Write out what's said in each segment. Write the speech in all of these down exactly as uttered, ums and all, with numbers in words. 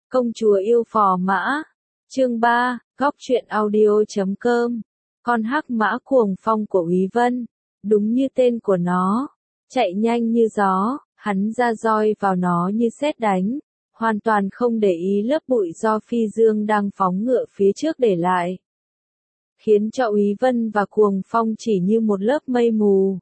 Công chúa yêu phò mã. Chương ba, góc truyện audio chấm com. Con hắc mã cuồng phong của Úy Vân, đúng như tên của nó, chạy nhanh như gió, hắn ra roi vào nó như sét đánh, hoàn toàn không để ý lớp bụi do Phi Dương đang phóng ngựa phía trước để lại, khiến cho Úy Vân và cuồng phong chỉ như một lớp mây mù.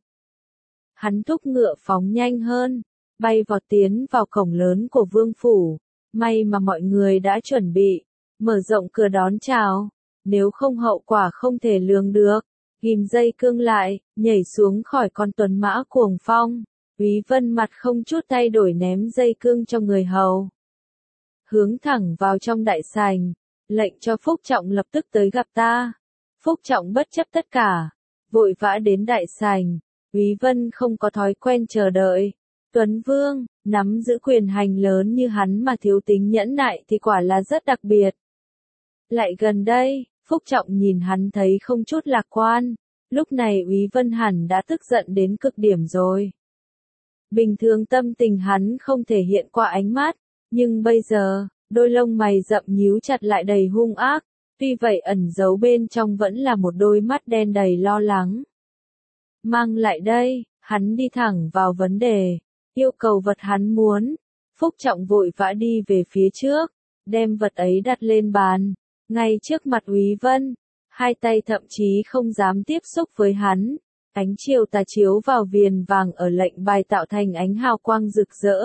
Hắn thúc ngựa phóng nhanh hơn, bay vọt tiến vào cổng lớn của vương phủ, may mà mọi người đã chuẩn bị, mở rộng cửa đón chào, nếu không hậu quả không thể lường được. Ghim dây cương lại, nhảy xuống khỏi con tuấn mã cuồng phong, Úy Vân mặt không chút thay đổi ném dây cương cho người hầu. Hướng thẳng vào trong đại sảnh, lệnh cho Phúc Trọng lập tức tới gặp ta. Phúc Trọng bất chấp tất cả, vội vã đến đại sảnh. Úy Vân không có thói quen chờ đợi. Tuấn Vương, nắm giữ quyền hành lớn như hắn mà thiếu tính nhẫn nại thì quả là rất đặc biệt. Lại gần đây, Phúc Trọng nhìn hắn thấy không chút lạc quan, lúc này Úy Vân hẳn đã tức giận đến cực điểm rồi. Bình thường tâm tình hắn không thể hiện qua ánh mắt, nhưng bây giờ, đôi lông mày rậm nhíu chặt lại đầy hung ác, tuy vậy ẩn giấu bên trong vẫn là một đôi mắt đen đầy lo lắng. Mang lại đây, hắn đi thẳng vào vấn đề, yêu cầu vật hắn muốn. Phúc Trọng vội vã đi về phía trước, đem vật ấy đặt lên bàn, ngay trước mặt Úy Vân, hai tay thậm chí không dám tiếp xúc với hắn. Ánh chiều tà chiếu vào viền vàng ở lệnh bài tạo thành ánh hào quang rực rỡ.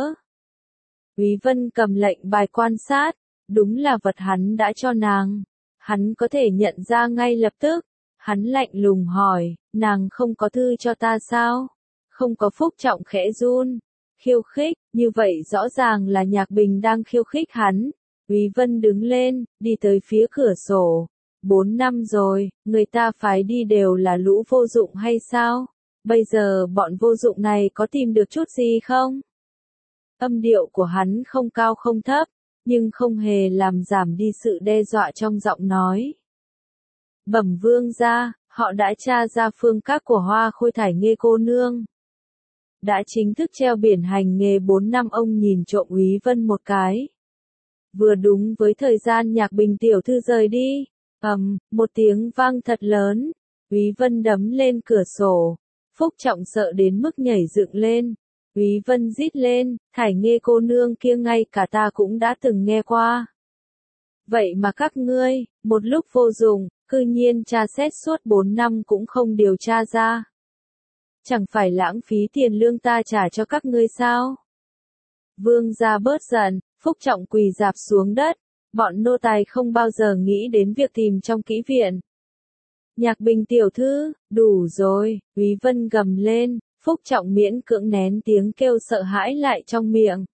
Úy Vân cầm lệnh bài quan sát, đúng là vật hắn đã cho nàng. Hắn có thể nhận ra ngay lập tức. Hắn lạnh lùng hỏi, nàng không có thư cho ta sao? Không có. Phúc Trọng khẽ run, khiêu khích, như vậy rõ ràng là Nhạc Bình đang khiêu khích hắn. Úy Vân đứng lên, đi tới phía cửa sổ. Bốn năm rồi, người ta phái đi đều là lũ vô dụng hay sao? Bây giờ bọn vô dụng này có tìm được chút gì không? Âm điệu của hắn không cao không thấp, nhưng không hề làm giảm đi sự đe dọa trong giọng nói. Bẩm vương gia, họ đã tra ra phương các của Hoa Khôi Thải Nghê cô nương. Đã chính thức treo biển hành nghề bốn năm. Ông nhìn trộm Úy Vân một cái. Vừa đúng với thời gian Nhạc Bình tiểu thư rời đi. Ầm, một tiếng vang thật lớn. Úy Vân đấm lên cửa sổ. Phúc Trọng sợ đến mức nhảy dựng lên. Úy Vân rít lên, Thải Nghê cô nương kia ngay cả ta cũng đã từng nghe qua. Vậy mà các ngươi, một lúc vô dụng, cư nhiên tra xét suốt bốn năm cũng không điều tra ra. Chẳng phải lãng phí tiền lương ta trả cho các ngươi sao? Vương gia bớt giận, Phúc Trọng quỳ rạp xuống đất, bọn nô tài không bao giờ nghĩ đến việc tìm trong kỹ viện. Nhạc Bình tiểu thư, đủ rồi, Úy Vân gầm lên, Phúc Trọng miễn cưỡng nén tiếng kêu sợ hãi lại trong miệng.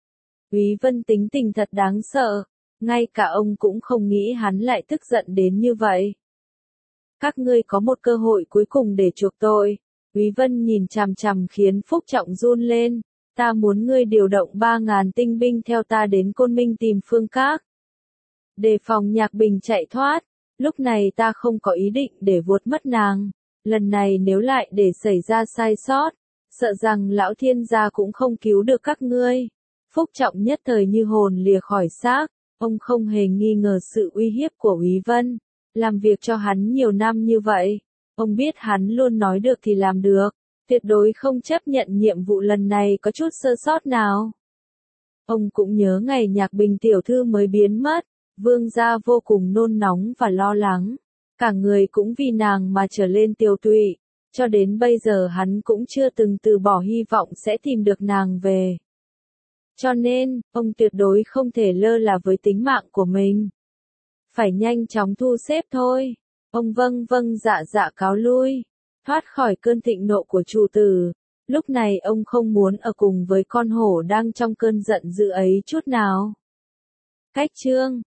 Úy Vân tính tình thật đáng sợ, ngay cả ông cũng không nghĩ hắn lại tức giận đến như vậy. Các ngươi có một cơ hội cuối cùng để chuộc tội. Úy Vân nhìn chằm chằm khiến Phúc Trọng run lên. Ta muốn ngươi điều động ba ngàn tinh binh theo ta đến Côn Minh tìm Phương Các. Đề phòng Nhạc Bình chạy thoát. Lúc này ta không có ý định để vuốt mất nàng. Lần này nếu lại để xảy ra sai sót, sợ rằng lão thiên gia cũng không cứu được các ngươi. Phúc Trọng nhất thời như hồn lìa khỏi xác. Ông không hề nghi ngờ sự uy hiếp của Úy Vân. Làm việc cho hắn nhiều năm như vậy. Ông biết hắn luôn nói được thì làm được. Tuyệt đối không chấp nhận nhiệm vụ lần này có chút sơ sót nào. Ông cũng nhớ ngày Nhạc Bình tiểu thư mới biến mất. Vương gia vô cùng nôn nóng và lo lắng. Cả người cũng vì nàng mà trở lên tiều tụy. Cho đến bây giờ hắn cũng chưa từng từ bỏ hy vọng sẽ tìm được nàng về. Cho nên, ông tuyệt đối không thể lơ là với tính mạng của mình. Phải nhanh chóng thu xếp thôi. Ông vâng vâng dạ dạ cáo lui. Thoát khỏi cơn thịnh nộ của chủ tử. Lúc này ông không muốn ở cùng với con hổ đang trong cơn giận dữ ấy chút nào. Cách chương